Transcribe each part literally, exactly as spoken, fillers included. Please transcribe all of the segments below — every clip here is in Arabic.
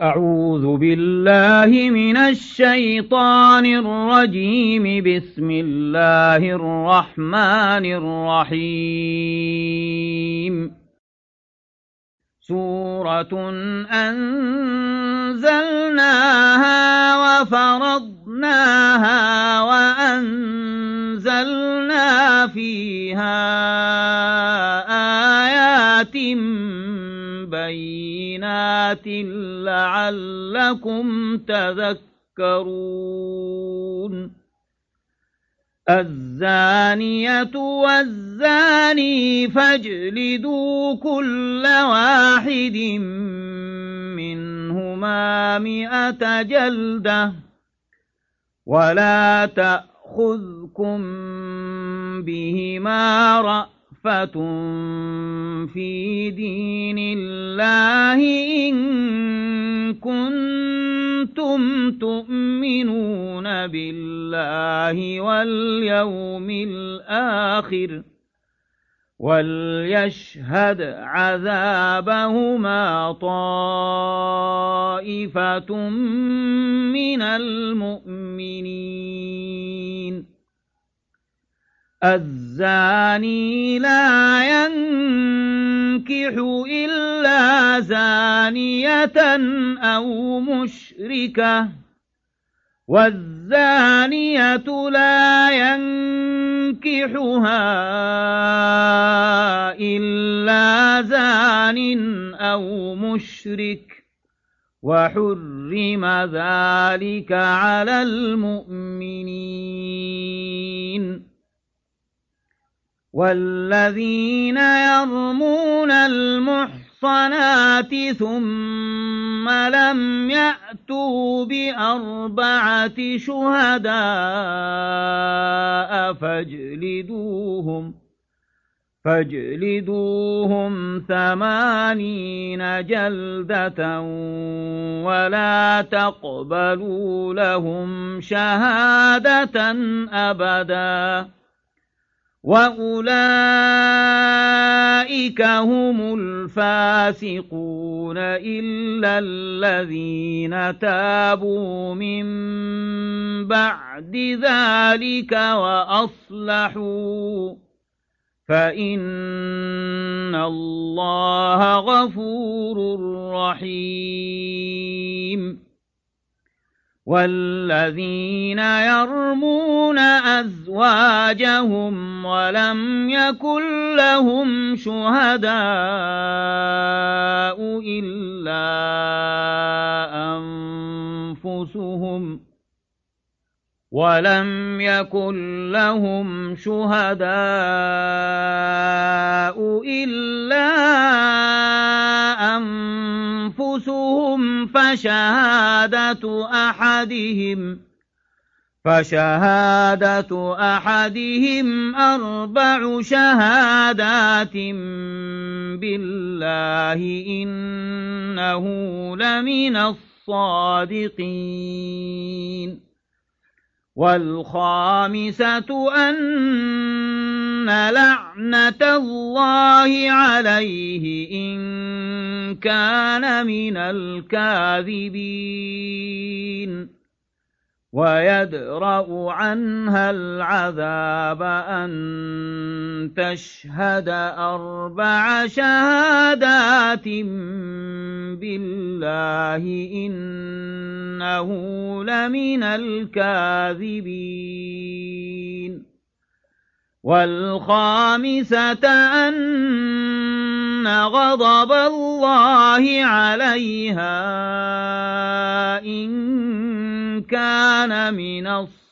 أعوذ بالله من الشيطان الرجيم. بسم الله الرحمن الرحيم. سورة أنزلناها وفرضناها وأنزلنا فيها آيات بينات لعلكم تذكرون. الزانية والزاني فاجلدوا كل واحد منهما مئة جلدة ولا تأخذكم بهما رأفة في دين الله إن كنتم تؤمنون بالله واليوم الآخر وليشهد عذابهما طائفة من المؤمنين. الزاني لا ينكح إلا زانية أو مشركة والزانية لا ينكحها إلا زان أو مشرك وحرم ذلك على المؤمنين. والذين يرمون المحصنات ثم لم يأتوا بأربعة شهداء فاجلدوهم فاجلدوهم ثمانين جلدة ولا تقبلوا لهم شهادة أبدا وأولئك هم الفاسقون إلا الذين تابوا من بعد ذلك وأصلحوا فإن الله غفور رحيم. والذين يرمون أزواجهم ولم يكن لهم شهداء إلا أنفسهم ولم يكن لهم شهداء إلا أنفسهم فشهادة أحدهم فشهادة أحدهم أربع شهادات بالله إنه لمن الصادقين. والخامسة أن لعنة الله عليه إن كان من الكاذبين ويدرأ عنها العذاب أن تشهد أربع شهادات بالله إنه لمن الكاذبين. والخامسة أن غضب الله عليها إن كان من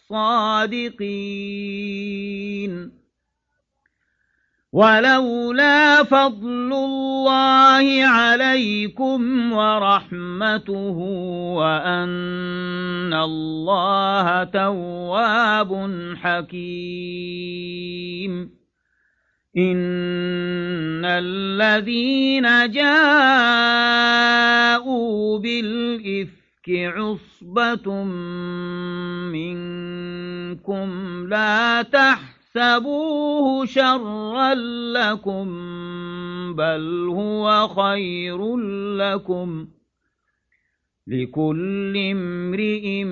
الصادقين. ولولا فضل الله عليكم ورحمته وأن الله تواب حكيم. إن الذين جاءوا بالإفك عصبة منكم لا تحسبوه شرا لكم بل هو خير لكم لكل امرئ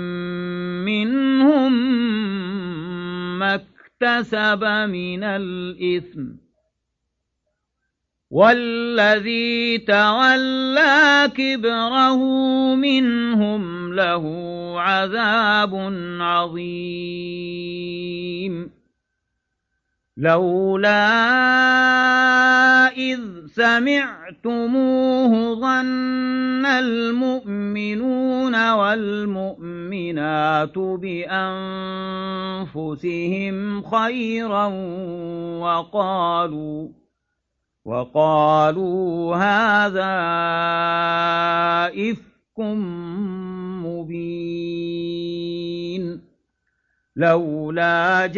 منهم ما اكتسب من الإثم والذي تولى كبره منهم له عذاب عظيم لولا إذ سمعتموه ظن المؤمنون والمؤمنات بأنفسهم خيرا وقالوا وقالوا هذا إفك مبين لولا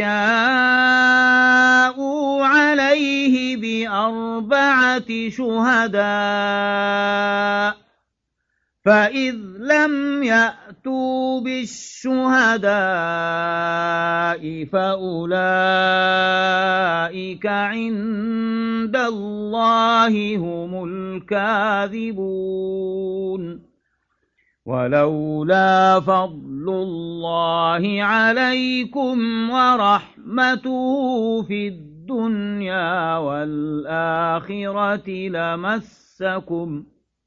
جاءوا عليه بأربعة شهداء فإذ لم يأتوا بالشهداء فأولئك عند الله هم الكاذبون ولولا فضل الله عليكم ورحمته في الدنيا والآخرة لمسكم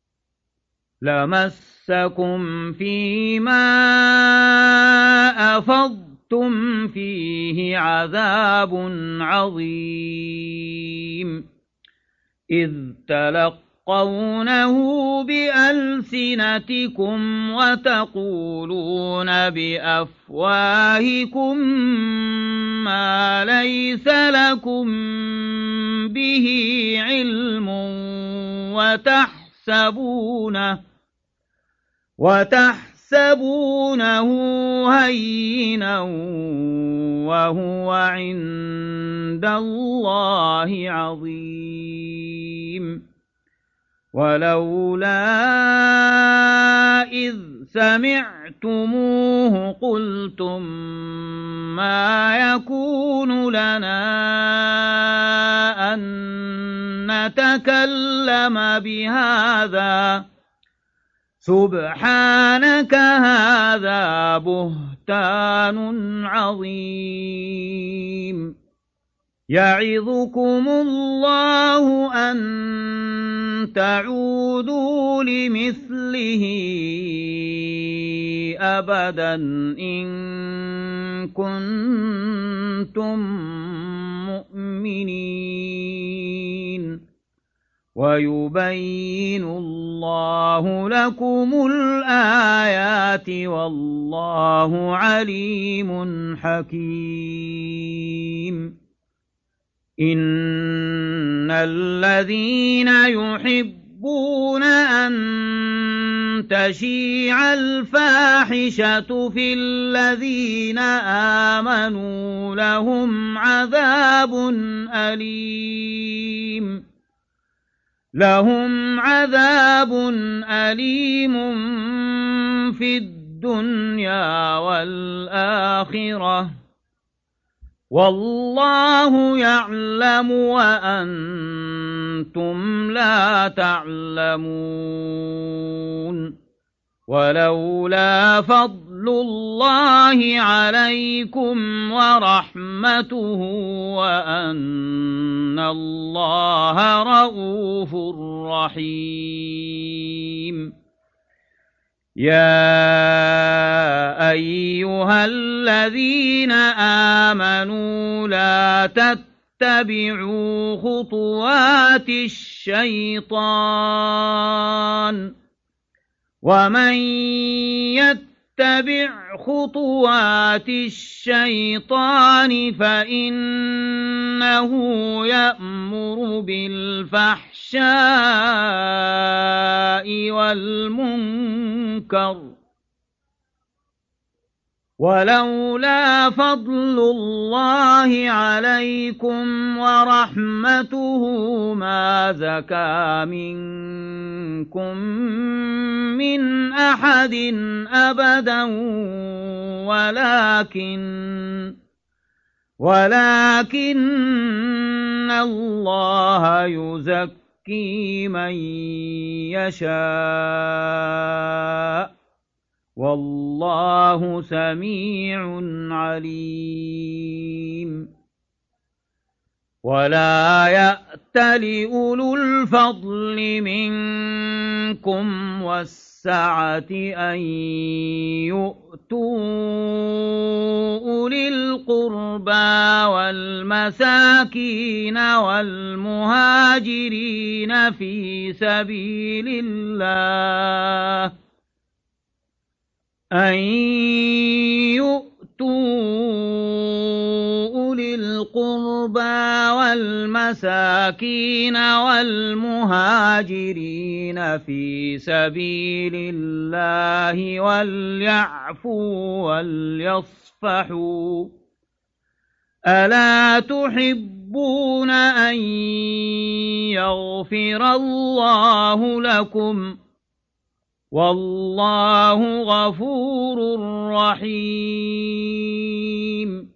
لمسكم فيما أفضتم فيه عذاب عظيم إذ تلقونه بألسنتكم وتقولون بأفواهكم ما ليس لكم به علم وتحسبونه وتحسبونه هينا وهو عند الله عظيم ولولا إذ سمعتموه قلتم ما يكون لنا أن نتكلم بهذا سبحانك هذا بهتان عظيم يعظكم الله أن تعودوا لمثله أبدا إن كنتم مؤمنين ويبين الله لكم الآيات والله عليم حكيم إن الذين يحبون أن تشيع الفاحشة في الذين آمنوا لهم عذاب أليم لهم عذاب أليم في الدنيا والآخرة والله يعلم وأنتم لا تعلمون ولولا فضل الله عليكم ورحمته وأن الله رؤوف رحيم يا أيها الذين آمنوا لا تتبعوا خطوات الشيطان ومن يتبع خطوات الشيطان فإنه يأمر بالفحشاء والمنكر ولولا فضل الله عليكم ورحمته ما زكى منكم من أحد أبدا ولكن ولكن الله يزكي يزكي من يشاء والله سميع عليم ولا يأتل أولو الفضل منكم والسعة أن يؤتوا أولي القربى والمساكين والمهاجرين في سبيل الله أن يؤتوا أولي القربى والمساكين والمهاجرين في سبيل الله وليعفوا وليصفحوا ألا تحبون أن يغفر الله لكم والله غفور رحيم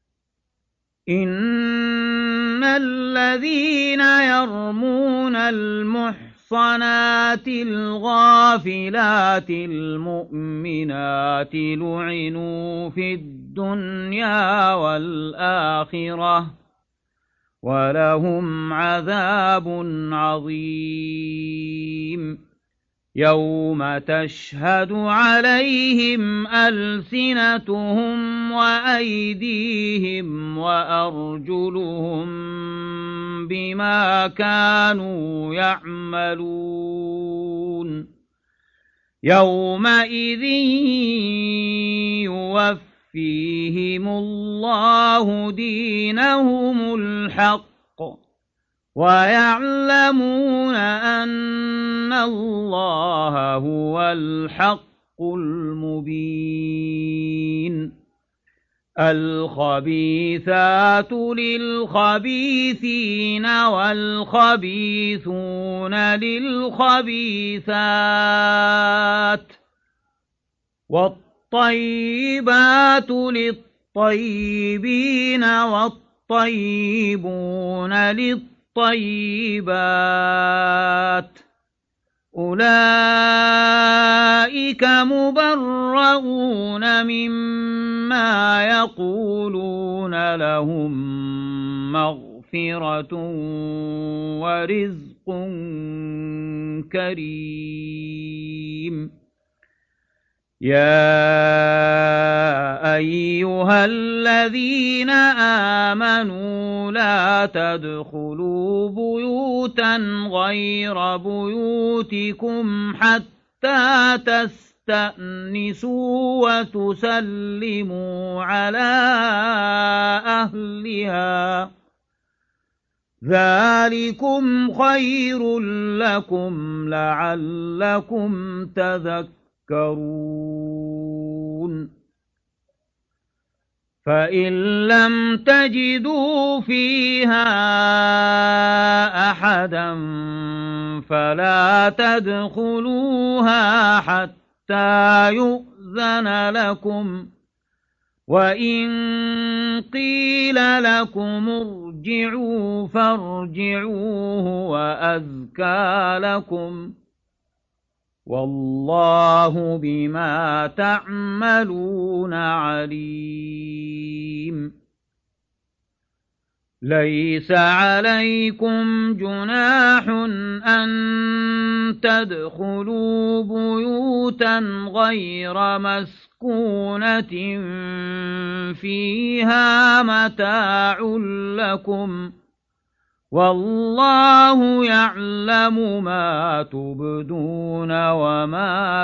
إن الذين يرمون المحصنات الغافلات المؤمنات لعنوا في الدنيا والآخرة ولهم عذاب عظيم يوم تشهد عليهم ألسنتهم وأيديهم وأرجلهم بما كانوا يعملون يومئذ يوفيهم الله دينهم الحق ويعلمون أن الله هو الحق المبين الخبيثات للخبيثين والخبيثون للخبيثات والطيبات للطيبين والطيبون للطيبين الطيبات أولئك مبرؤون مما يقولون لهم مغفرة ورزق كريم يا أيها الذين آمنوا لا تدخلوا بيوتا غير بيوتكم حتى تستأنسوا وتسلموا على أهلها ذلكم خير لكم لعلكم تذكرون فإن لم تجدوا فيها أحدا فلا تدخلوها حتى يؤذن لكم وإن قيل لكم ارجعوا فارجعوا هو أزكى لكم والله بما تعملون عليم ليس عليكم جناح أن تدخلوا بيوتا غير مسكونة فيها متاع لكم والله يعلم ما تبدون وما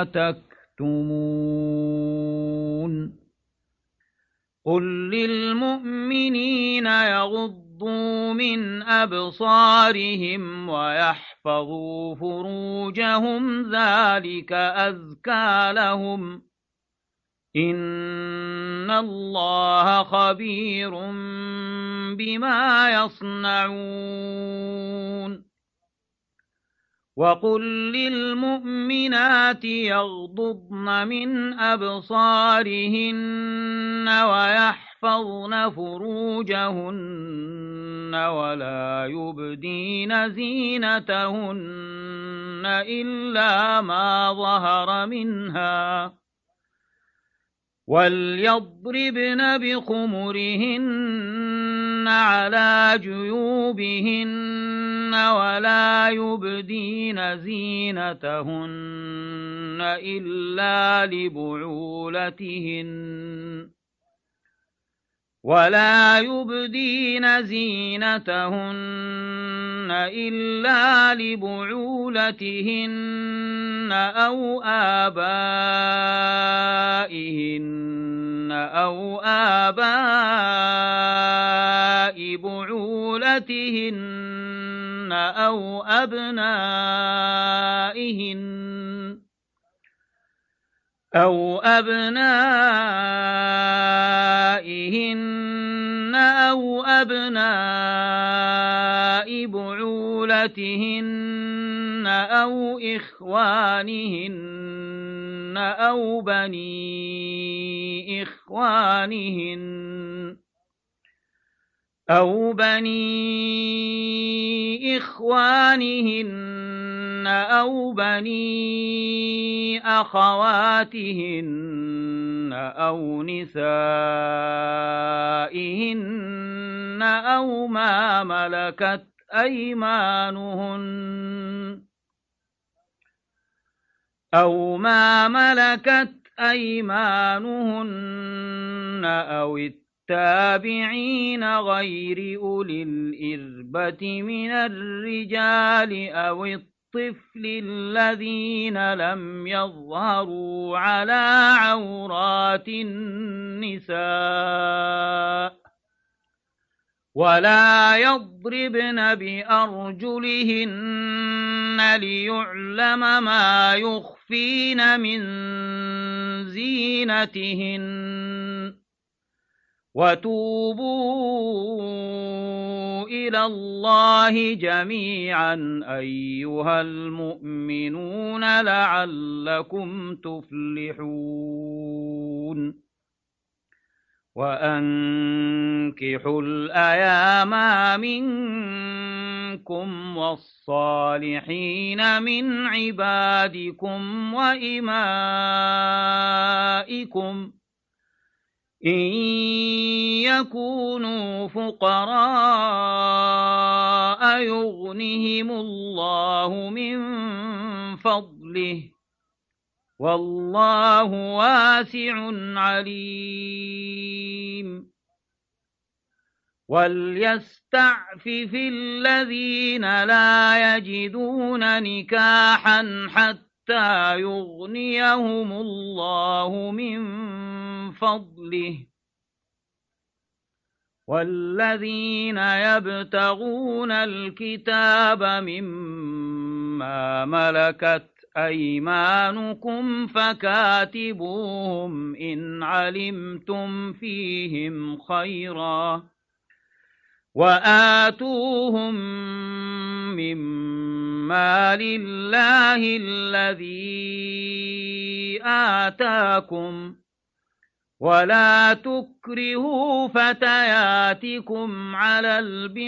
تكتمون قل للمؤمنين يغضوا من أبصارهم ويحفظوا فروجهم ذلك أزكى لهم إن الله خبير بما يصنعون وقل للمؤمنات يغضضن من أبصارهن ويحفظن فروجهن ولا يبدين زينتهن إلا ما ظهر منها وليضربن بخمرهن على جيوبهن ولا يبدين زينتهن إلا لبعولتهن ولا يبدين زينتهن إلا لبعولتهن أو آبائهن أو آباء بعولتهن أو أبنائهن أو أبنائهن أو أبناء بعولتهن أو إخوانهن أو بني إخوانهن أو بني إخوانهن أو بني أخواتهن أو نسائهن أو ما ملكت أيمانهن أو ما ملكت أيمانهن أو التابعين غير أولي الإربة من الرجال أو الطفل الذين لم يظهروا على عورات النساء ولا يضربن بأرجلهن ليعلم ما يخفين من زينتهن وتوبوا إلى الله جميعا أيها المؤمنون لعلكم تفلحون وأنكحوا الأيام منكم والصالحين من عبادكم وإمائكم إن يكونوا فقراء يغنهم الله من فضله والله واسع عليم وليستعفف الذين لا يجدون نكاحا حتى يغنيهم الله من فضله والذين يبتغون الكتاب مما ملكت أيمانكم فكاتبوهم إن علمتم فيهم خيرا وآتوهم مما لله الذي آتاكم ولا تكرهوا فتياتكم على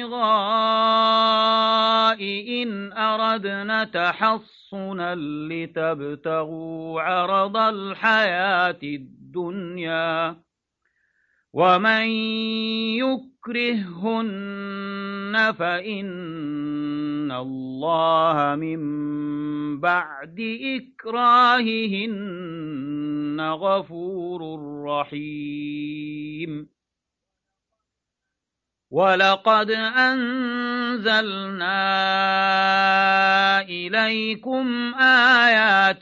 البغاء إن أردنا تحصنا لتبتغوا عرض الحياة الدنيا ومن يكرههن فإن الله من بعد إكراههن غفور رحيم ولقد أنزلنا إليكم آيات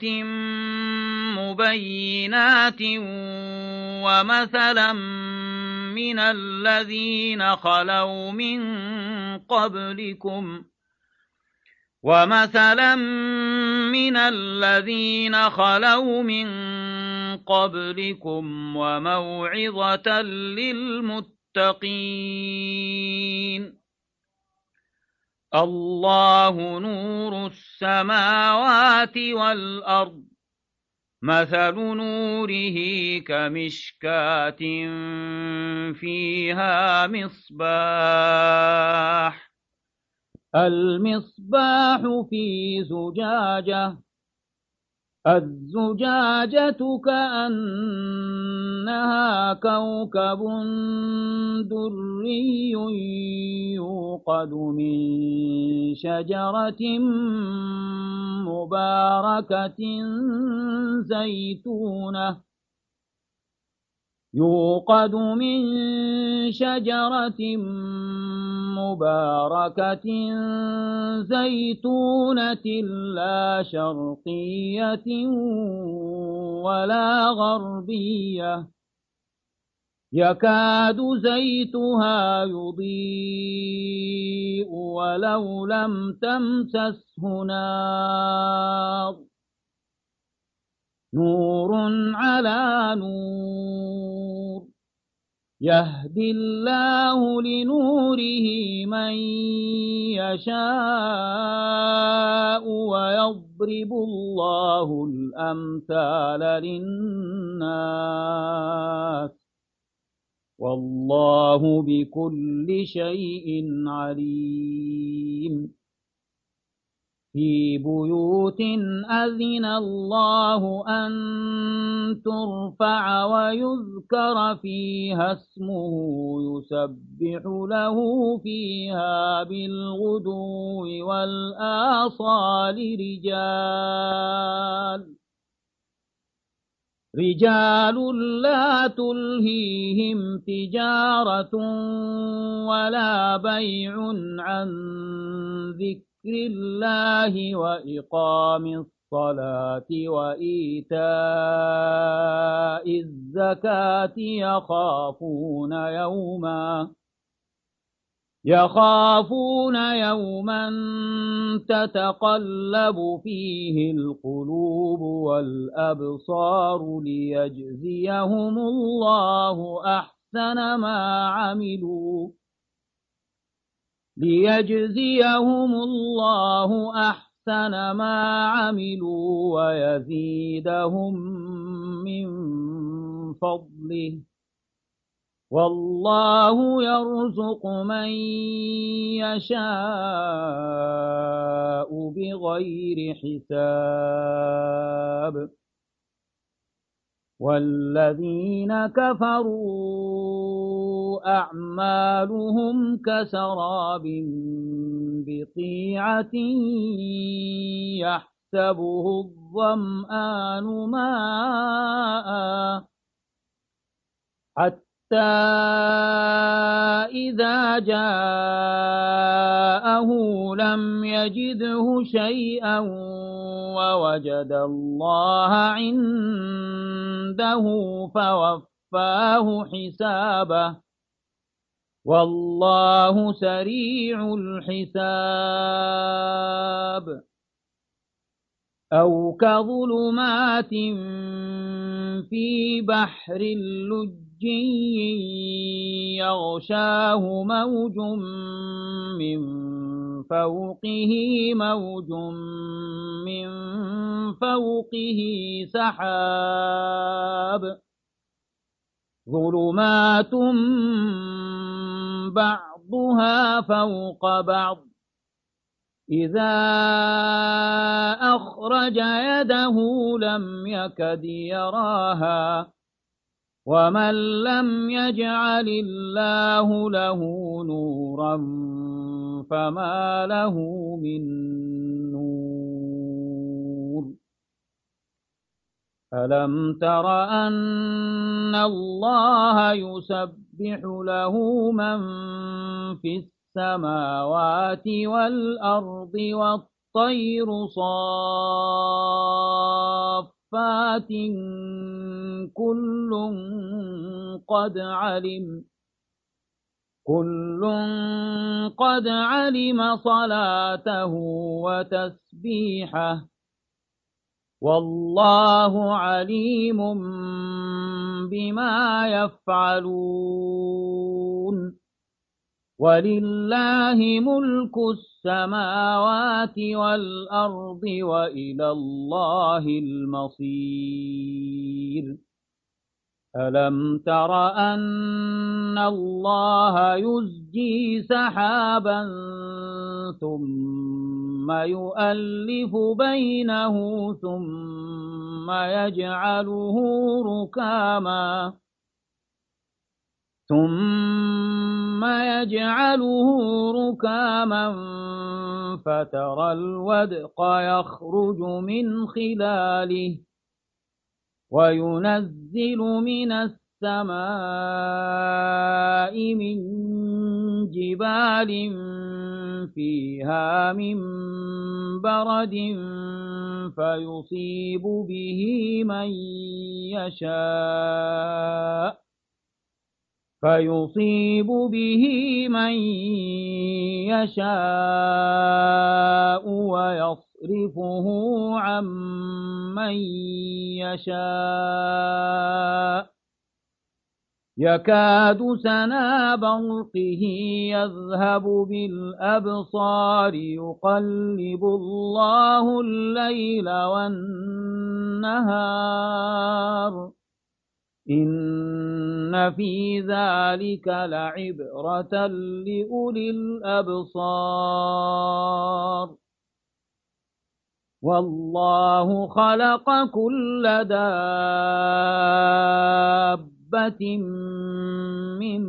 مبينات ومثلا من الذين خلوا من قبلكم ومثلا من الذين خلوا من قبلكم وموعظة للمتقين الله نور السماوات والأرض مثل نوره كمشكاة فيها مصباح المصباح في زجاجة الزجاجة كأنها كوكب دري يوقد من شجرة مباركة زيتونة يوقد من شجرة مباركة زيتونة لا شرقية ولا غربية يكاد زيتها يضيء ولو لم تمسسه نار نور على نور يهدي الله لنوره من يشاء ويضرب الله الأمثال للناس والله بكل شيء عليم في بيوت أذن الله أن ترفع ويذكر فيها اسمه يسبح له فيها بالغدو والآصال رجال رجال لا تلهيهم تجارة ولا بيع عن ذكر الله وإقام الصلاة وإيتاء الزكاة يخافون يوما يخافون يوما تتقلب فيه القلوب والأبصار ليجزيهم الله أحسن ما عملوا ليجزيهم الله أحسن ما عملوا ويزيدهم من فضله والله يرزق من يشاء بغير حساب والذين كفروا أعمالهم كسراب بقيعة يحسبه الظمآن ماء حتى إذا جاءه لم يجده شيئا ووجد الله عنده فوفاه حسابه والله سريع الحساب أو كظلمات في بحر اللجي يغشاه موج من فوقه موج من فوقه سحاب ظلمات بعضها فوق بعض إذا أخرج يده لم يكد يراها ومن لم يجعل الله له نورا فما له من نور ألم تر أن الله يسبح له من في السماوات والأرض والطير صافات كل قد علم كل قد علم صلاته وتسبيحه والله عليم بما يفعلون ولله ملك السماوات والأرض وإلى الله المصير ألم تر أن الله يزجي سحابا ثم يؤلف بينه ثم يجعله ركاما ثم يجعله ركاما فترى الودق يخرج من خلاله وينزل من السماء من جبال فيها من برد فيصيب به من يشاء فيصيب به من يشاء ويصرفه عن من يشاء يكاد سنا برقه يذهب بالأبصار يقلب الله الليل والنهار إن في ذلك لعبرة لأولي الأبصار والله خلق كل دابة من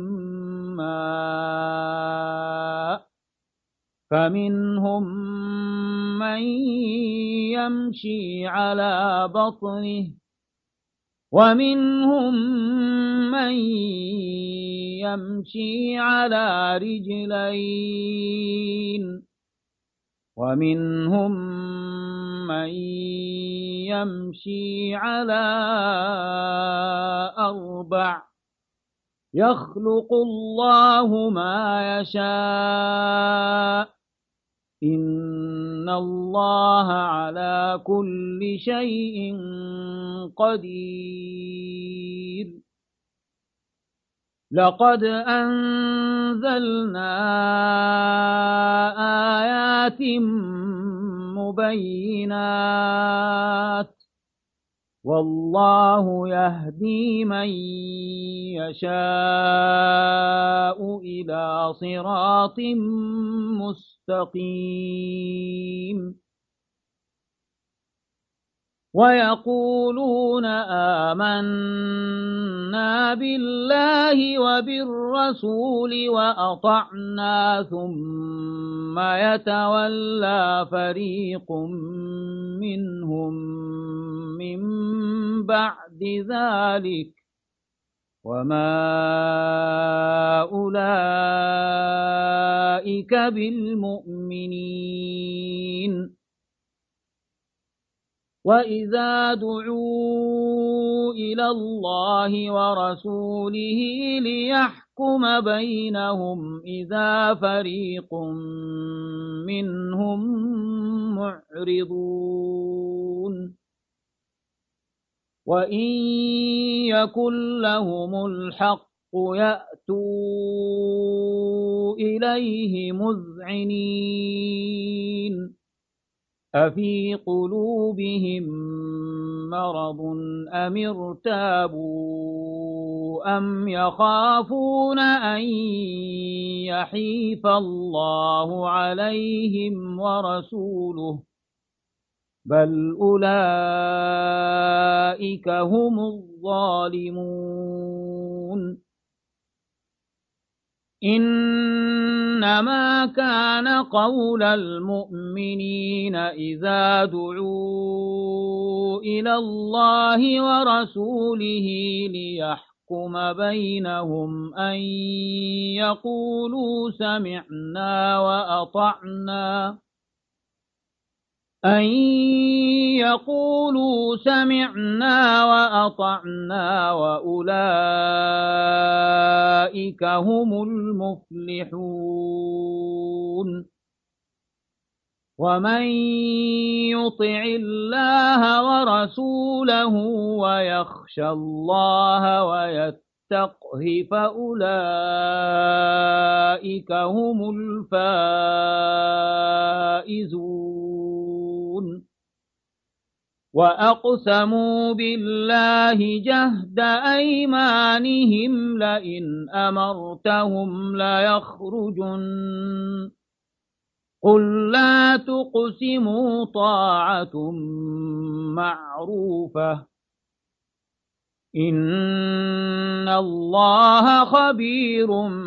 ماء فمنهم من يمشي على بطنه ومنهم من يمشي على رجلين ومنهم من يمشي على أربع يخلق الله ما يشاء إن الله على كل شيء قدير لقد أنزلنا آيات مبينات والله يهدي من يشاء إلى صراط مستقيم ويقولون آمنا بالله وبالرسول وأطعنا ثم يتولى فريق منهم من بعد ذلك وما أولئك بالمؤمنين وإذا دعوا إلى الله ورسوله ليحكم بينهم إذا فريق منهم معرضون وإن يكن لهم الحق يأتوا إليه مذعنين أفي قلوبهم مرض أم ارتابوا أم يخافون أن يحيف الله عليهم ورسوله بل أولئك هم الظالمون إنما كان قول المؤمنين إذا دعوا إلى الله ورسوله ليحكم بينهم أن يقولوا سمعنا وأطعنا أن يقولوا سمعنا وأطعنا وأولئك هم المفلحون ومن يطع الله ورسوله ويخشى الله ويتقى يستقه فأولئك هم الفائزون وأقسموا بالله جهد أيمانهم لئن أمرتهم ليخرجن قل لا تقسموا طاعة معروفة إن الله خبير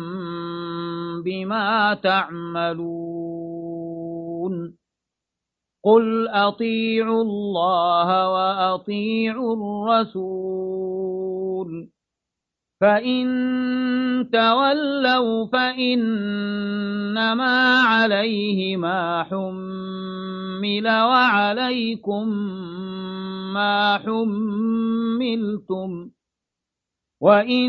بما تعملون قل أطيعوا الله وأطيعوا الرسول فإن تولوا فإنما عليه ما حمل وعليكم ما حملتم وإن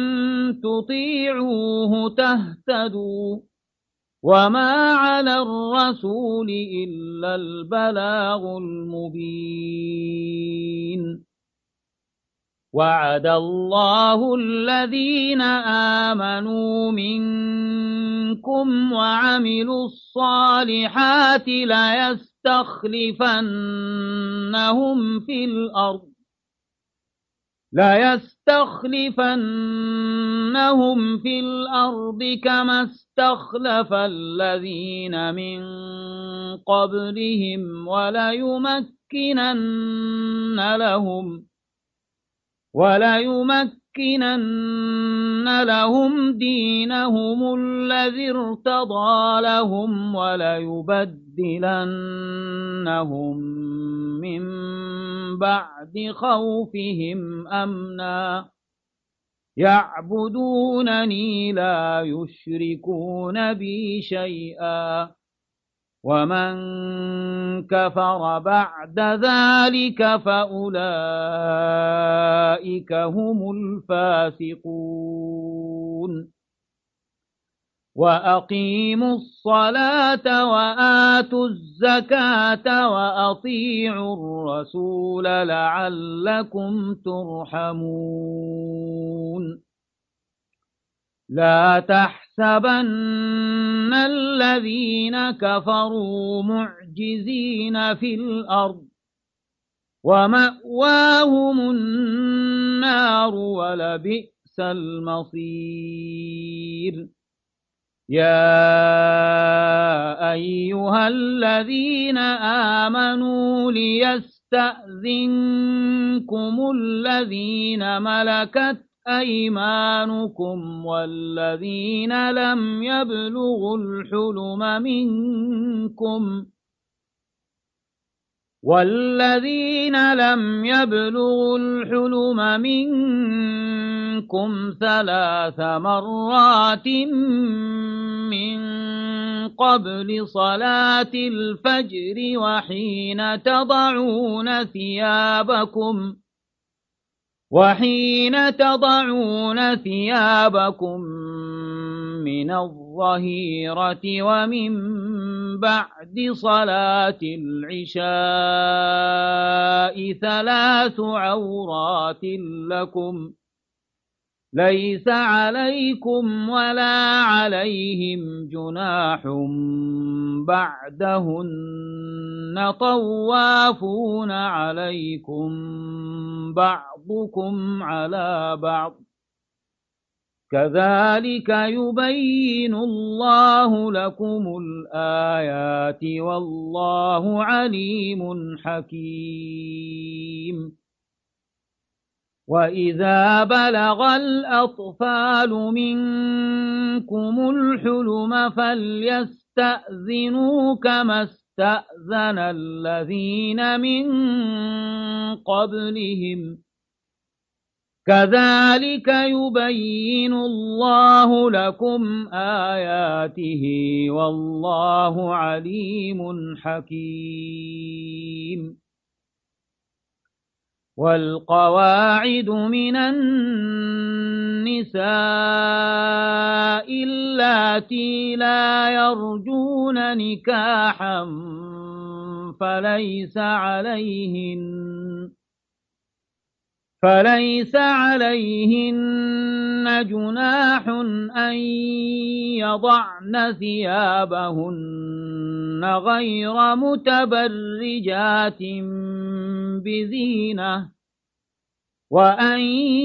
تطيعوه تهتدوا وما على الرسول إلا البلاغ المبين وعد الله الذين آمنوا منكم وعملوا الصالحات ليستخلفنهم في الأرض ليستخلفنهم في الأرض كما استخلف الذين من قبلهم وليمكنن لهم وليمكنن لهم دينهم الذي ارتضى لهم وليبدلنهم من بعد خوفهم أمنا يعبدونني لا يشركون بي شيئا ومن كفر بعد ذلك فأولئك هم الفاسقون وأقيموا الصلاة وآتوا الزكاة وأطيعوا الرسول لعلكم ترحمون لا تحسبن الذين كفروا معجزين في الأرض ومأواهم النار ولبئس المصير يا أيها الذين آمنوا ليستأذنكم الذين ملكت أيمانكم والذين لم يبلغوا الحلم منكم والذين لم يبلغوا الحلم منكم ثلاث مرات من قبل صلاة الفجر وحين تضعون ثيابكم وحين تضعون ثيابكم من الظهيرة ومن بعد صلاة العشاء ثلاث عورات لكم ليس عليكم ولا عليهم جناح بعدهن طوافون عليكم بعضكم على بعض كذلك يبين الله لكم الآيات والله عليم حكيم وإذا بلغ الأطفال منكم الحلم فليستأذنوا كما استأذن الذين من قبلهم كذلك يبين الله لكم آياته والله عليم حكيم والقواعد من النساء اللاتي لا يرجون نكاحا فليس عليهن فليس عليهن جناح أن يضعن ثيابهن غير متبرجات بزينة وأن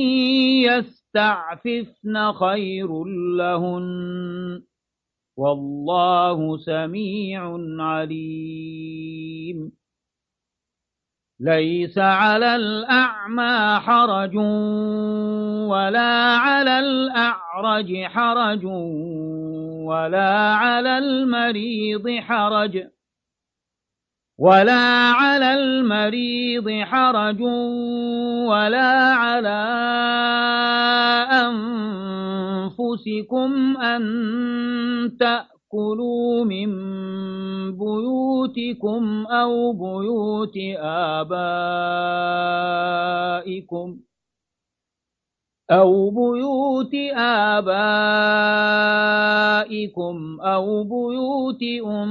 يستعففن خير لهن والله سميع عليم ليس على الأعمى حرج ولا على الأعرج حرج ولا على المريض حرج ولا على المريض حرج ولا على أنفسكم أن تأكلوا من بيوتكم أو بيوت آبائكم أو بيوت آبائكم أو بيوت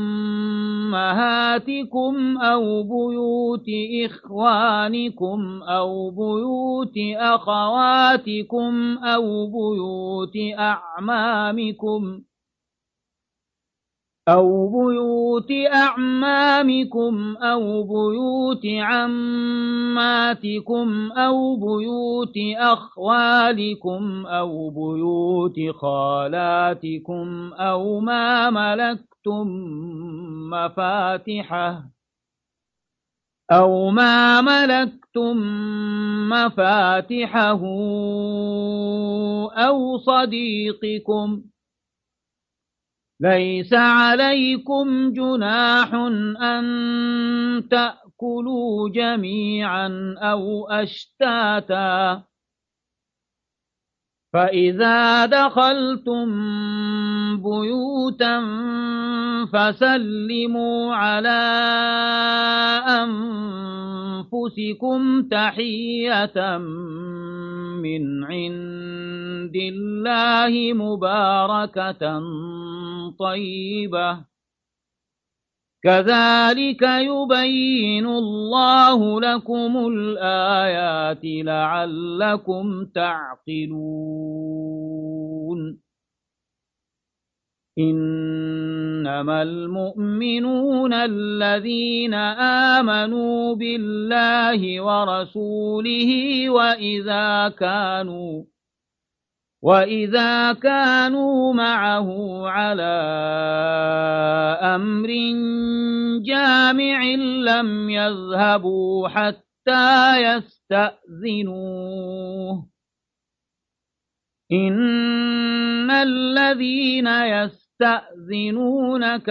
أمهاتكم أو بيوت إخوانكم أو بيوت أخواتكم أو بيوت أعمامكم أو بيوت أعمامكم أو بيوت عماتكم أو بيوت أخوالكم أو بيوت خالاتكم أو ما ملكتم مفاتحه أو ما ملكتم مفاتحه أو صديقكم ليس عليكم جناح أن تأكلوا جميعا أو أشتاتا فإذا دخلتم بيوتا فسلموا على أنفسكم تحية من عند الله مباركة طيبة كذلك يبين الله لكم الآيات لعلكم تعقلون إنما المؤمنون الذين آمنوا بالله ورسوله وإذا كانوا وإذا كانوا معه على أمر جامع لم يذهبوا حتى يستأذنوه إن الذين يستأذنونك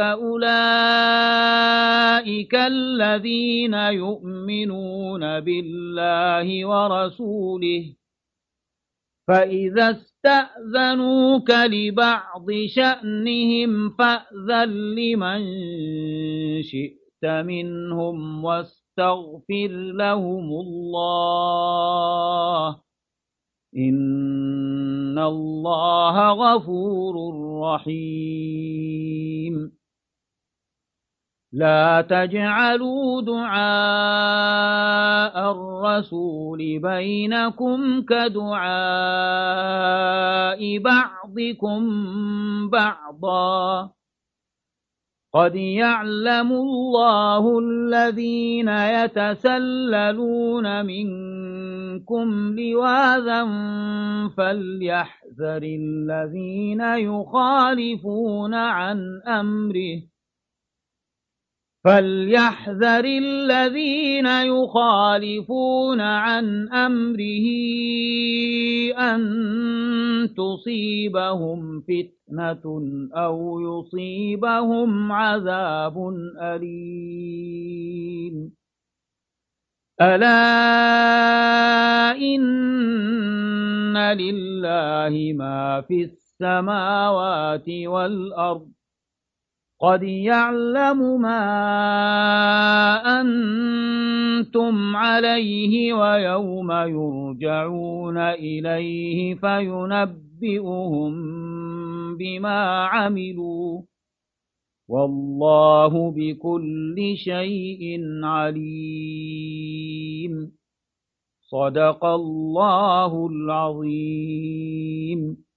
أولئك الذين يؤمنون بالله ورسوله فإذا استأذنوك لبعض شأنهم فأذن لمن شئت منهم واستغفر لهم الله إن الله غفور رحيم لا تجعلوا دعاء الرسول بينكم كدعاء بعضكم بعضا قد يعلم الله الذين يتسللون منكم لواذا فليحذر الذين يخالفون عن أمره فليحذر الذين يخالفون عن أمره أن تصيبهم فتنة أو يصيبهم عذاب أليم ألا إن لله ما في السماوات والأرض قد يعلم ما أنتم عليه ويوم يرجعون إليه فينبئهم بما عملوا والله بكل شيء عليم صدق الله العظيم.